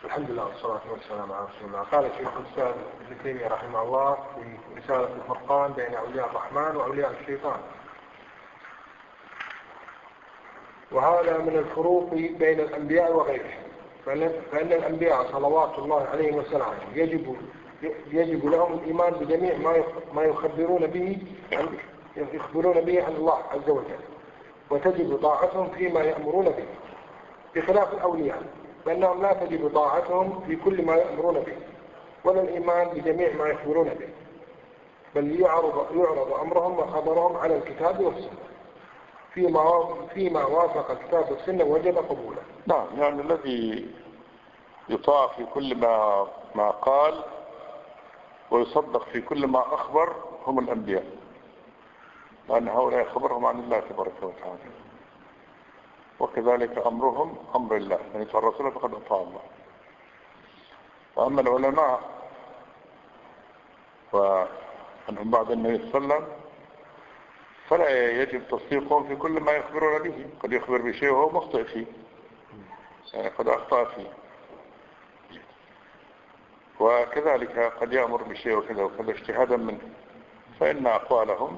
الحمد لله والصلاة والسلام على رسول الله. قال الشيخ الإسلام ابن تيمية رحمه الله في رسالة الفرقان بين أولياء الرحمن وأولياء الشيطان: وهذا من الفروق بين الأنبياء وغيرهم، فإن الأنبياء صلوات الله عليهم وسلم يجب لهم الإيمان بجميع ما يخبرون به عن الله عز وجل، وتجب طاعتهم فيما يأمرون به، بخلاف الأولياء فإنهم لا تجب طاعتهم في كل ما يأمرون به، ولا الإيمان بجميع ما يخبرون به، بل يعرض أمرهم وخبرهم على الكتاب والسنة، فيما وافق الكتاب والسنة وجب قبوله. نعم، يعني الذي يطاع في كل ما قال ويصدق في كل ما أخبر هم الأنبياء، لأن هؤلاء خبرهم عن الله تبارك وتعالى، وكذلك أمرهم أمر الله، من يطاع الرسول فقد أطاع الله. وأما العلماء وأنهم بعد النبي صلى الله عليه وسلم فلا يجب تصديقهم في كل ما يخبرون به، قد يخبر بشيء وهو مخطئ فيه، يعني قد أخطأ فيه، وكذلك قد يأمر بشيء وكذا وكذا اجتهادا منه، فإن أقوالهم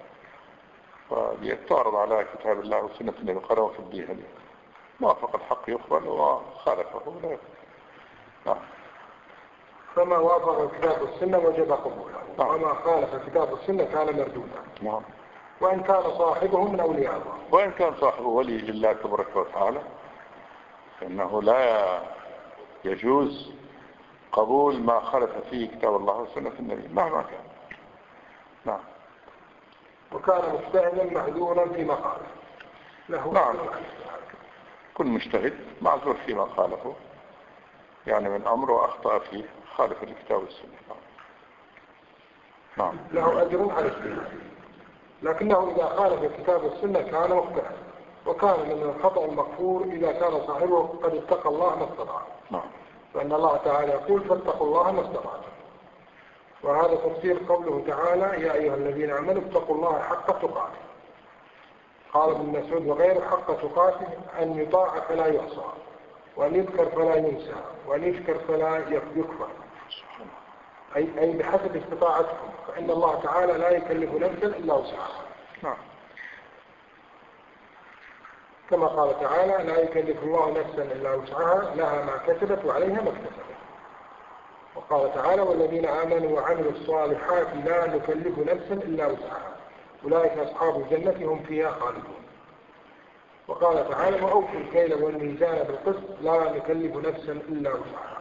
تعرض على كتاب الله وسنة النبي قالوا في الدين هذه، موافق الحق يقبل وخالفه لا يقبل. نعم. فما وافق الكتاب والسنة وجب قبوله، وما خالف الكتاب والسنة كان مردودا. نعم. وإن كان صاحبه من أولياء الله، وإن كان صاحبه ولي لله تبارك وتعالى، فإنه لا يجوز قبول ما خالف فيه كتاب الله وسنة النبي مهما كان. نعم. وكان مجتهدا معذورا في مقاله له. نعم، كل مجتهد معذور فيما خالفه، يعني من أمره أخطأ فيه خالف الكتاب والسنة. نعم. له أجر على اجتهاده، لكنه إذا خالف الكتاب والسنة كان مخطئا، وكان من الخطأ المغفور إذا كان صاحبه قد اتقى الله ما استطاع. نعم. فإن الله تعالى يقول: فاتقوا الله ما استطعتم. وهذا تفسير قوله تعالى: يا أيها الذين آمنوا اتقوا الله حق تقاته. قال ابن مسعود وغيره: حق تقاته أن يطاع فلا يعصى، وأن يذكر فلا ينسى، وأن يشكر فلا يكفر، أي بحسب استطاعتكم، فإن الله تعالى لا يكلف نفسا إلا وسعها. نعم. كما قال تعالى: لا يكلف الله نفسا إلا وسعها، لها ما كسبت وعليها ما اكتسبت. وقال تعالى: والذين آمنوا وعملوا الصالحات لا نكلف نفسا إلا وسعها، أولئك أصحاب الجنة هم فيها خالدون. وقال تعالى: وأوفوا الكيل والميزان بالقسط لا نكلف نفسا إلا وسعها.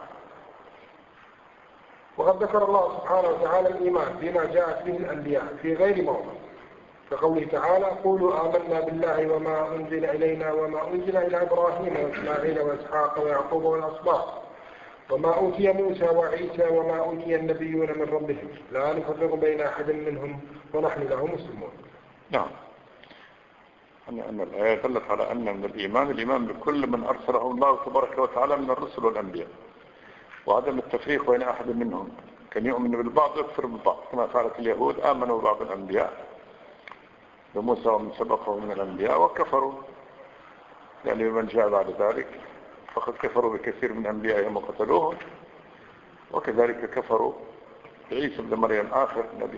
وقد ذكر الله سبحانه وتعالى الإيمان بما جاءت به الأنبياء في غير موضع، كقوله تعالى: قولوا آمنا بالله وما أنزل إلينا وما أنزل إلى إبراهيم وإسماعيل وإسحاق ويعقوب والأسباط وما أوتي موسى وعيسى وما أوتي النبيون من ربهم لا نفرق بين أحد منهم ونحن له مسلمون. نعم. أن الآية دلت على أن من الإيمان بكل من أرسله الله تبارك وتعالى من الرسل والأنبياء، وعدم التفريق بين أحد منهم، كان يؤمن بالبعض ويكفر بالبعض، كما فعلت اليهود، آمنوا بعض الأنبياء بموسى ومن سبقه من الأنبياء وكفروا يعني بمن جاء بعد ذلك، فقد كفروا بكثير من أنبيائهم وقتلوهم، وكذلك كفروا بعيسى بن مريم آخر نبي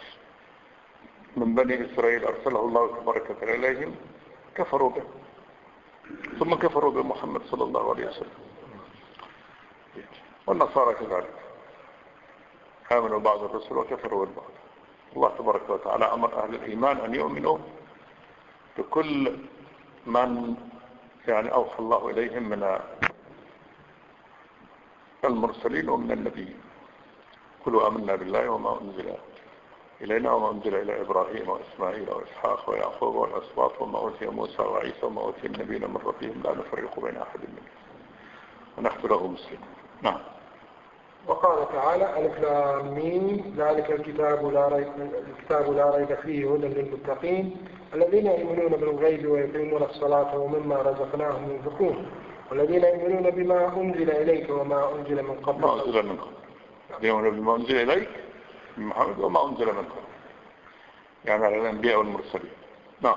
من بني إسرائيل أرسله الله تبارك وتعالى إليهم، كفروا به، ثم كفروا بمحمد صلى الله عليه وسلم. والنصارى كذلك آمنوا بعض الرسل وكفروا بالبعض. الله تبارك وتعالى أمر أهل الإيمان أن يؤمنوا بكل من يعني أوحى الله إليهم من المرسلين ومن النبيين. قلوا آمنا بالله وما أنزل إلينا وما أنزل إلى إبراهيم وإسماعيل وإسحاق ويعقوب والأسباط وما أوتي موسى وعيسى وما أوتي النبيين من ربهم لا نفرق بين أحد منهم ونحن له مسلمون. نعم. وقال تعالى: ألف لام ميم ذلك الكتاب لا ريب فيه هدى للمتقين الذين يؤمنون بالغيب ويقيمون الصلاة ومما رزقناهم ينفقون والذين يؤمنون بما أنزل إليك وما أنزل من قبل. ما أنزل من قبل، يؤمنون بما أنزل إليك من محمد وما أنزل من قبل، يعني على الأنبياء والمرسلين. نعم.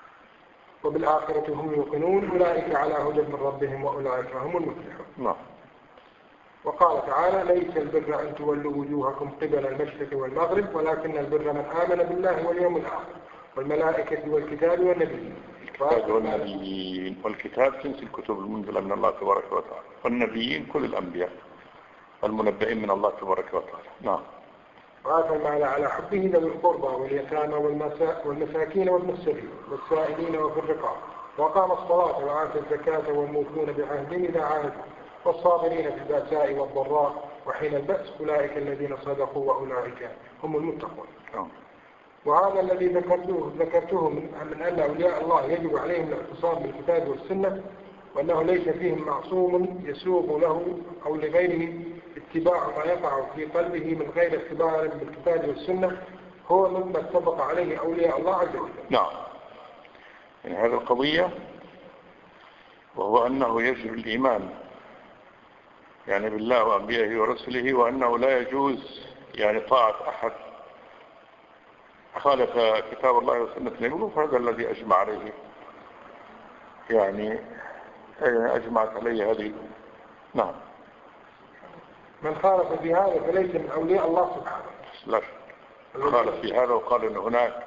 وبالآخرة هم يوقنون أولئك على هدى من ربهم وأولئك هم المفلحون. نعم. وقال تعالى ليس البر أن تولوا وجوهكم قبل المشرق والمغرب ولكن البر من آمن بالله واليوم الآخر والملائكة والكتاب والنبيين. الكتاب والنبيين، والكتاب جنس الكتب المنزلة من الله تبارك وتعالى، والنبيين كل الأنبياء المنبئين من الله تبارك وتعالى. نعم. وآتى المال على حبه ذوي القربى واليتامى والمساكين وابن السبيل والسائلين وفي الرقاب وقام الصلاة وآتى الزكاة والموفون بعهدهم إذا عاهدوا والصابرين في البأساء والضراء وحين البأس أولئك الذين صدقوا وأولئك هم المتقون. وهذا الذي ذكرته من أن أولياء الله يجب عليهم الاعتصام بالكتاب والسنة وأنه ليس فيهم معصوم يسوغ له أو لغيره اتباع ما يقع في قلبه من غير اختبار بالكتاب والسنة هو مما اتفق عليه أولياء الله عز وجل. نعم. يعني هذه القضية وهو أنه يجب الإيمان يعني بالله وأنبيائه ورسله وأنه لا يجوز يعني طاعة أحد خالف كتاب الله وسنة نبيه، فهذا الذي أجمع عليه يعني أجمعت عليه هذه. نعم. من خالف في هذا فليس من أولياء الله سبحانه. لا خالف في هذا وقال أن هناك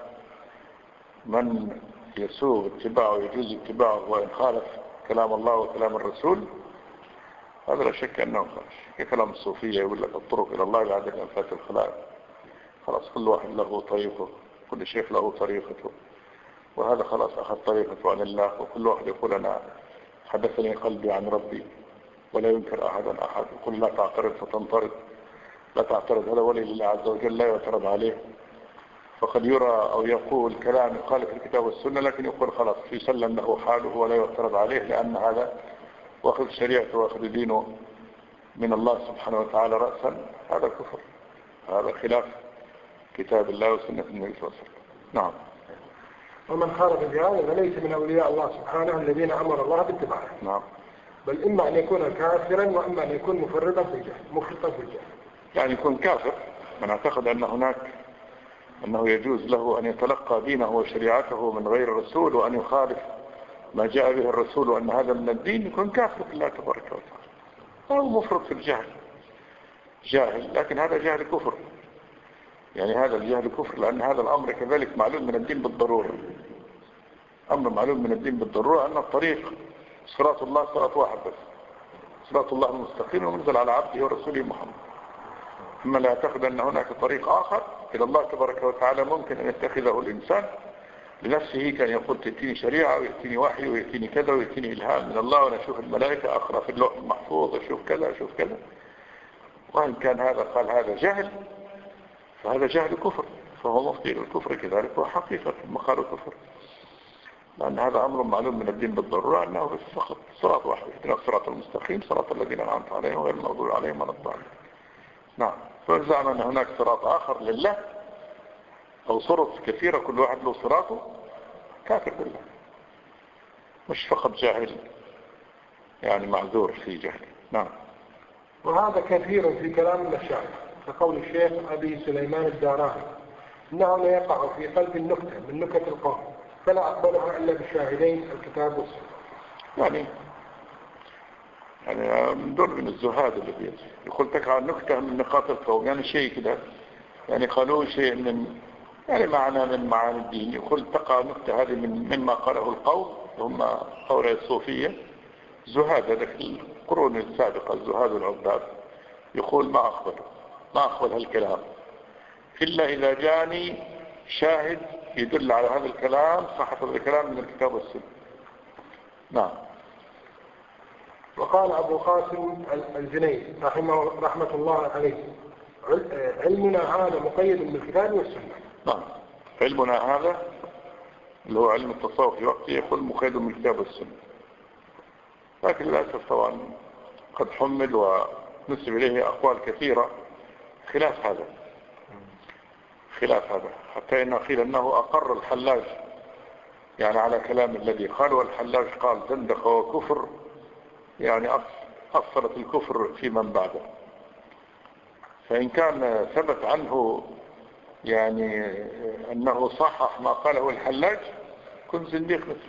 من يسوغ اتباعه ويجوز اتباعه وإن خالف كلام الله وكلام الرسول هذا لا شك أنه خالف. كلام الصوفية يقول لك الطرق إلى الله بعد الأنفات الخلائق، خلاص كل واحد له طريقه، كل شيخ له طريقته، وهذا خلاص أخذ طريقته عن الله، وكل واحد يقول أنا حدثني قلبي عن ربي ولا ينكر أحد يقول لا تعترض فتنطرد، لا تعترض، هذا ولي لله عز وجل لا يعترض عليه. فقد يرى أو يقول كلام يخالف الكتاب والسنة لكن يقول خلاص يسلم له حاله ولا يعترض عليه لأن هذا واخذ شريعته واخذ دينه من الله سبحانه وتعالى رأسا، هذا كفر، هذا خلاف كتاب الله وسنة النبي صلى الله عليه وسلم. نعم. ومن خالف بهذا فليس من أولياء الله سبحانه الذين أمر الله باتباعه. نعم. بل إما أن يكون كافرا وإما أن يكون مفرطا في الجهل، مفرطا في الجهل. يعني يكون كافر من اعتقد أن هناك أنه يجوز له أن يتلقى دينه وشريعته من غير الرسول وأن يخالف ما جاء به الرسول وأن هذا من الدين، يكون كافر بالله تبارك وتعالى أو مفرط في الجهل، جاهل، لكن هذا جهل كفر. يعني هذا الجهل كفر لأن هذا الأمر كذلك معلوم من الدين بالضرورة. أمر معلوم من الدين بالضرورة أن الطريق صراط الله صراط واحد بس، صراط الله المستقيم ومنزل على عبده ورسوله محمد. أما لا يعتقد أن هناك طريق آخر إلى الله تبارك وتعالى ممكن أن يتخذه الإنسان لنفسه، كان يقول تأتيني شريعة ويأتيني وحي ويأتيني كذا ويأتيني إلهام من الله وأنا أشوف الملائكة أقرأ في اللوح المحفوظ أشوف كذا أشوف كذا، وإن كان هذا قال هذا جهل فهذا جهل كفر، فهو مفضي الكفر كذلك هو حقيقة مخالف كفر، لأن هذا أمر معلوم من الدين بالضرورة أنه بس فقط صراط واحد، الصراط المستقيم صراط الذين أنعمت عليهم غير المغضوب عليهم ولا الضالين. نعم. فزعم أن هناك صراط آخر لله أو صراط كثيرة كل واحد له صراطه، كافر بالله، مش فقط جاهل يعني معذور في جهله. نعم. وهذا كثير في كلام المشايخ كقول الشيخ أبي سليمان الداراني إنه لا يقع في قلب النكتة من نكت القوم فلا أقبلها إلا بشاهدين الكتاب والسنة. يعني من دول من الزهاد اللي يقول تقع النكتة من نقاط القوم، يعني شيء كده، يعني قالوا شيء من يعني معنى من معاني الدين، يقول تقع النكتة هذه مما قاله القوم هم قول الصوفية زهاد، هذا في القرون السابقة الزهاد العباد، يقول ما أقبل هالكلام إلا إذا جاني شاهد يدل على هذا الكلام صحة هذا الكلام من الكتاب والسنة. نعم. وقال أبو قاسم الجنيد رحمة الله عليه علمنا هذا مقيد بالكتاب والسنة. نعم. علمنا هذا اللي هو علم التصوف في وقته يقول مقيد بالكتاب والسنة، لكن للأسف طبعا قد حمل ونسب إليه أقوال كثيرة خلاف هذا حتى إنه قيل أنه أقر الحلاج يعني على كلام الذي قال، والحلاج قال زندق وكفر، يعني أصلت الكفر في من بعده. فإن كان ثبت عنه يعني أنه صحح ما قاله الحلاج كنت زنديق مثله.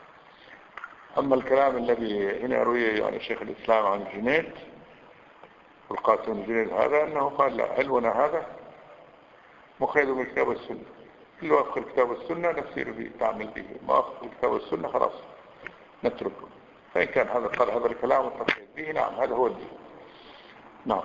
أما الكلام الذي هنا رويه يعني شيخ الإسلام عن الجنيد القاسم الجنيد هذا أنه قال لا، علمنا هذا مخيد من الكتاب والسنة، اللي وافق الكتاب والسنة نسير به نعمل به، ما وافق الكتاب والسنة خلاص نتركه. فإن كان هذا قال هذا الكلام والتقييد به، نعم هذا هو الدين. نعم.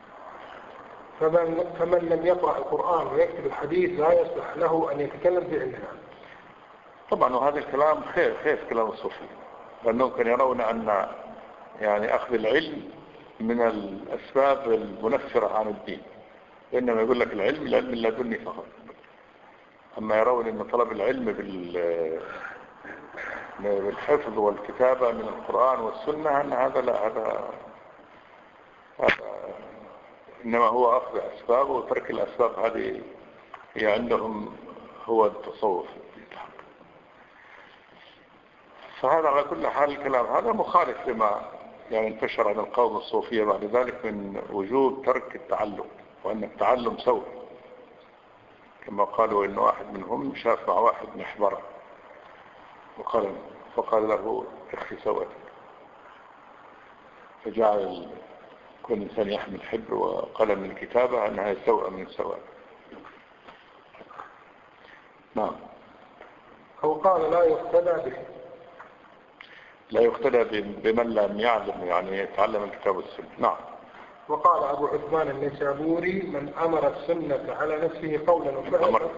فمن لم يقرأ القرآن ويكتب الحديث لا يصلح له أن يتكلم في علمنا. طبعا وهذا الكلام خير كلام الصوفي، لأنهم كانوا يرون أن يعني أخذ العلم من الأسباب المنفرة عن الدين، وإنما يقول لك العلم اللدني فقط. أما يرون أن طلب العلم بالحفظ والكتابة من القرآن والسنة أن هذا لا، هذا إنما هو أخذ أسباب وترك الأسباب، هذه هي عندهم هو التصوف. فهذا على كل حال الكلام هذا مخالف لما يعني انتشر عن القوم الصوفية بعد ذلك من وجوب ترك التعلم، وأن التعلم سوء، كما قالوا إن واحد منهم شاف مع واحد محبرة فقال له اخفي سوءتك، فجعل كل إنسان يحمل حبر وقلم من الكتابة أنها سوء من السوء. نعم. أو قال لا يقتدى به، لا يقتدى بمن لم يعلم يعني يتعلم الكتاب والسنة. نعم. وقال أبو عثمان النيسابوري من أمر السنة على نفسه قولا وفعلا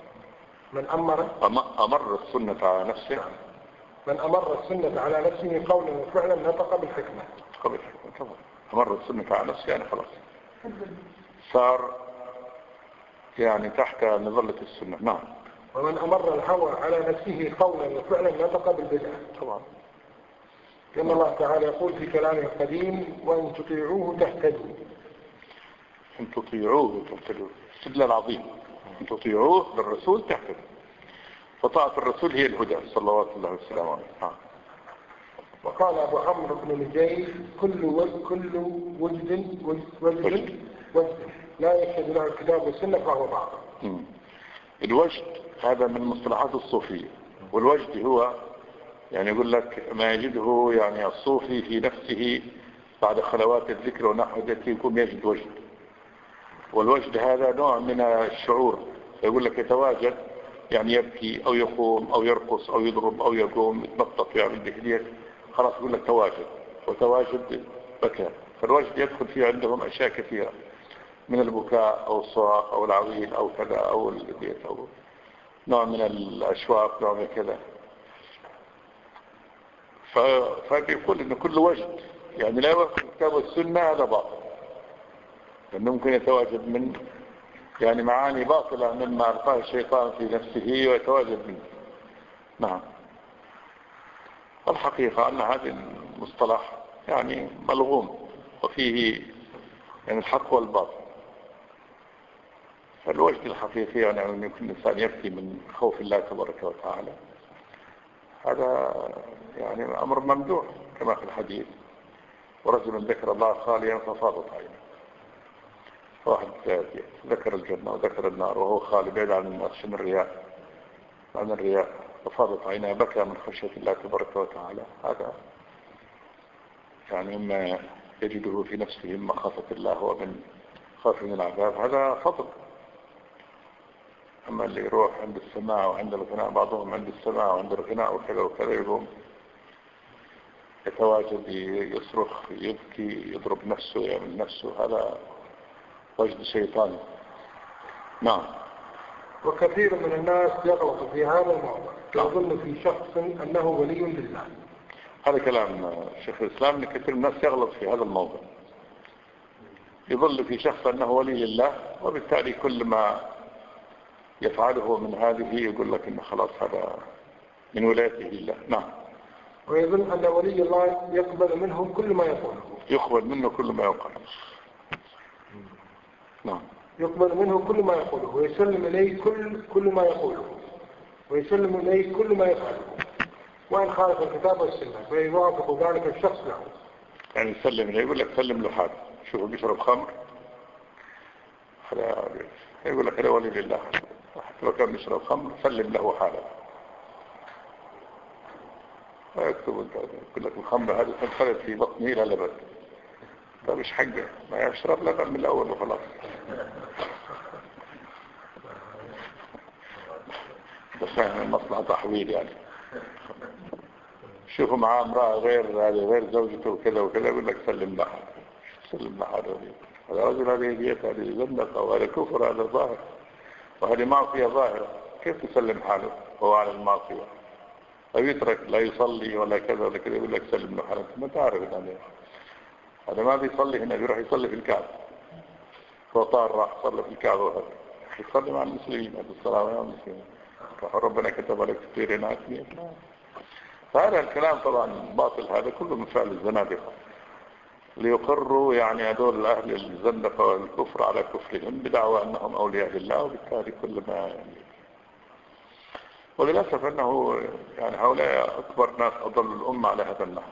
أمر السنة على نفسه، من أمر السنة على نفسه قولا وفعلا نطق بالحكمة. طبعا أمر السنة على نفسه يعني خلاص صار يعني تحت مظلة السنة. نعم. ومن أمر الهوى على نفسه قولا وفعلا نطق بالبدعة. طبعا. كما الله تعالى يقول في كلامه القديم وإن تطيعوه تهتدوا. إن تطيعوه تهتدوا، استدلال عظيم. إن تطيعوه للرسول تهتدوا، فطاعة الرسول هي الهدى صلوات الله وسلامه عليه. وقال أبو عمرو بن نجي كل وجد لا يشهد له الكتاب والسنة فهو باطل. الوجد هذا من مصطلحات الصوفية، والوجد هو يعني يقول لك ما يجده يعني الصوفي في نفسه بعد خلوات الذكر ونحو ذلك يكون يجد وجد. والوجد هذا نوع من الشعور، يقول لك يتواجد يعني يبكي أو يقوم أو يرقص أو يضرب أو يقوم يتنطط ويعمل بهدية، خلاص يقول لك تواجد، وتواجد بكاء. فالوجد يدخل فيه عندهم أشياء كثيرة من البكاء أو الصراخ أو العويل أو كذا أو البيت أو نوع من الأشواق نوع من كذا. فبيقول إن كل وجد يعني لا يوافق الكتاب والسنة هذا باطل، لأنه ممكن يتواجد من يعني معاني باطلة مما ألقاه الشيطان في نفسه ويتواجد منه. نعم. الحقيقة أن هذا المصطلح يعني ملغوم وفيه يعني الحق والباطل. فالوجد الحقيقي يعني أن يكون الإنسان يبكي من خوف الله تبارك وتعالى، هذا يعني أمر ممدوح كما في الحديث ورجل ذكر الله خاليا ففاضت عينه. واحد ذكر الجنة وذكر النار وهو خالي بعيد عن الناس عن الرياء ففاضت عينه، بكى من خشية الله تبارك وتعالى. هذا يعني ما يجده في نفسه من مخافة الله ومن خاف من العذاب، هذا فضل. أما اللي يروح عند السماع وعند الغناء، بعضهم عند السماع وعند الغناء وكذا وكذا، يقوم يتواجد يصرخ يبكي يضرب نفسه يعمل نفسه، هذا وجد شيطاني. نعم. وكثير من الناس يغلط في هذا الموضوع، يظن في شخص أنه ولي لله. هذا كلام شيخ الإسلام، ان كثير من الناس يغلط في هذا الموضوع، يظل في شخص أنه ولي لله، وبالتالي كل ما يفعله من هذه يقول لك إنه خلاص هذا من ولايته لله. نعم. ويظن أن ولي الله يقبل منه كل ما يقوله. يقبل منه كل ما يقوله. نعم. يقبل منه كل ما يقوله ويسلم إليه كل ما يقوله ويسلم إليه كل ما يفعله، وإن خالف الكتاب والسنة فيوافق ذلك الشخص له. يعني يسلم إليه، يقول لك سلم له حاله، شوفوا بيشرب خمر يقول لك هذا ولي لله، حتى لو كان بيشرب خمر سلم له حاله. يكتب يقول لك الخمر هذه تنخلط في بطنه إلى لبن، ده مش حقه، ما يشرب لبن من الأول وخلاص. بس فاهم المصلحة تحويل يعني. شوفوا معاه امرأة غير زوجته وكذا وكذا، يقول لك سلم لها، سلم لها هذا رجل، هذه ديت، هذه زندقة، وهذا كفر، هذا ظاهر، وهذه معصية ظاهرة. كيف تسلم حاله وهو على المعصية؟ أو يترك لا يصلي ولا كذا ولا كذا، يقول لك سلم له حاله. ما تعرف يعني هذا ما بيصلي هنا، بيروح يصلي في الكعبة، هو طار راح صلى في الكعبة، وهذا يصلي مع المسلمين، هذا الصلاة مع المسلمين، ربنا كتب لك كثير هناك. فهذا الكلام طبعا باطل، هذا كله من فعل الزنادقة ليقروا يعني هذول أهل الزندقة والكفر على كفرهم بدعوى أنهم أولياء لله، وبالتالي كل ما يعني. وللأسف أنه يعني هؤلاء أكبر ناس أضل الأمة على هذا النحو.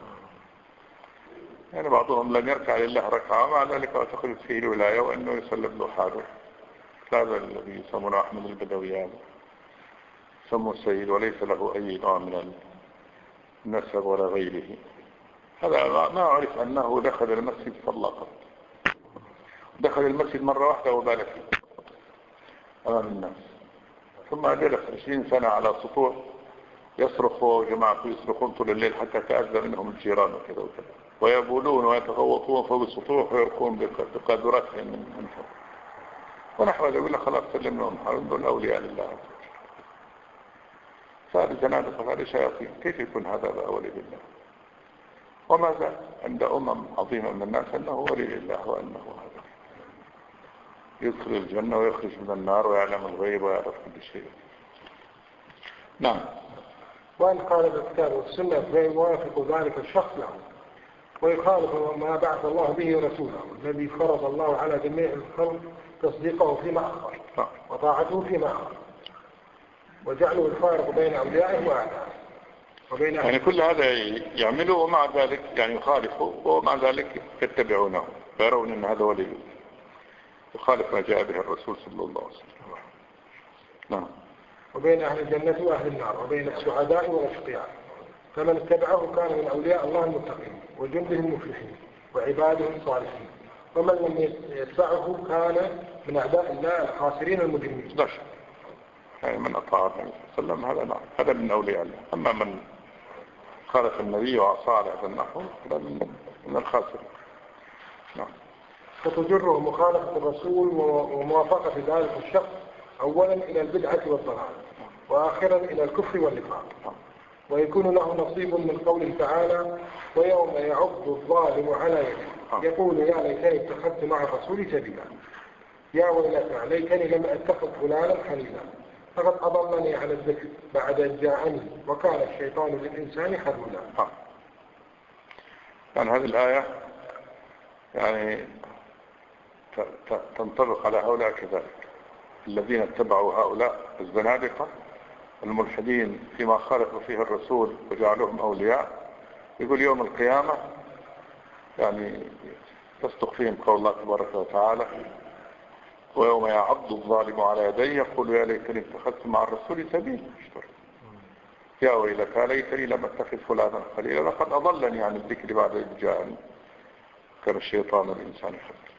يعني بعضهم لم يركع لله ركعة، مع ذلك اعتقد فيه الولاية وأنه يسلم له حاله. هذا الذي يسمونه أحمد البدويان، سموا السيد وليس له أي نوع من النسب ولا غيره. هذا ما أعرف أنه دخل المسجد صلى قط، دخل المسجد مرة واحدة وبال فيه أمام الناس، ثم جلس 20 سنة على سطوح يصرخ وجماعته يصرخون طول الليل حتى تأذى منهم الجيران وكذا وكذا، ويبولون ويتغوطون فوق السطوح ويركون بقدراتهم من فوق ونحو ذلك. يقول خلاص سلم لهم حرم الأولياء لله. فهذه زنادقة، هذه شياطين، كيف يكون هذا ولي لله؟ وما زال عند عظيمة من الناس أنه ولي لله، وأنه هذا يدخل الجنة ويخرج من النار ويعلم الغيب ويعرف كل شيء. نعم. وأن قال بالكتاب والسنة فيوافق ذلك الشخص له ويخالف ما بعث الله به رسوله الذي فرض الله على جميع الخلق تصديقه فيما أخبر وطاعته فيما أخبر، وجعله الفارق بين أوليائه وأعدائه وبين يعني كل هذا يعملوا ومع ذلك يعني يخالفوا، ومع ذلك يتبعونه ويرون أن هذا ولي يخالف ما جاء به الرسول صلى الله عليه وسلم. نعم. وبين أهل الجنة وأهل النار، وبين السعداء والأشقياء، فمن اتبعه كان من أولياء الله المتقين وجنده المفلحين وعباده الصالحين، ومن لم يتبعه كان من أعداء الله الخاسرين المجرمين. لا شك، يعني من أطاع النبي صلى الله عليه وسلم هذا نعم، هذا من أولياء الله. أما من خالف النبي وعصى على هذا النحو هذا من الخاسرين. نعم. فتجره مخالفة الرسول وموافقة ذلك الشخص أولا إلى البدعة والضلال، وآخرا إلى الكفر والنفاق. ويكون له نصيب من قوله تعالى ويوم يعض الظالم على يده يقول يا ليتني اتخذت مع الرسول سبيلا، يا ويلتى ليتني لم اتخذ فلانا خليلا فقد أضلني على الذكر بعد إذ جاءني وكان الشيطان للإنسان خذولا. يعني هذه الآية يعني تنطبق على هؤلاء كذلك، الذين اتبعوا هؤلاء الزنادقة الملحدين فيما خالفوا فيه الرسول وجعلوهم أولياء. يقول يوم القيامة يعني تصدق فيهم قول الله تبارك وتعالى ويوم يعض الظالم على يديه يقول يا ليتني اتخذت مع الرسول سبيلا يا ويلتى ليتني لم اتخذ فلانا خليلا لقد أضلني عن الذكر بعد إذ جاءني كان الشيطان الإنسان خذولا.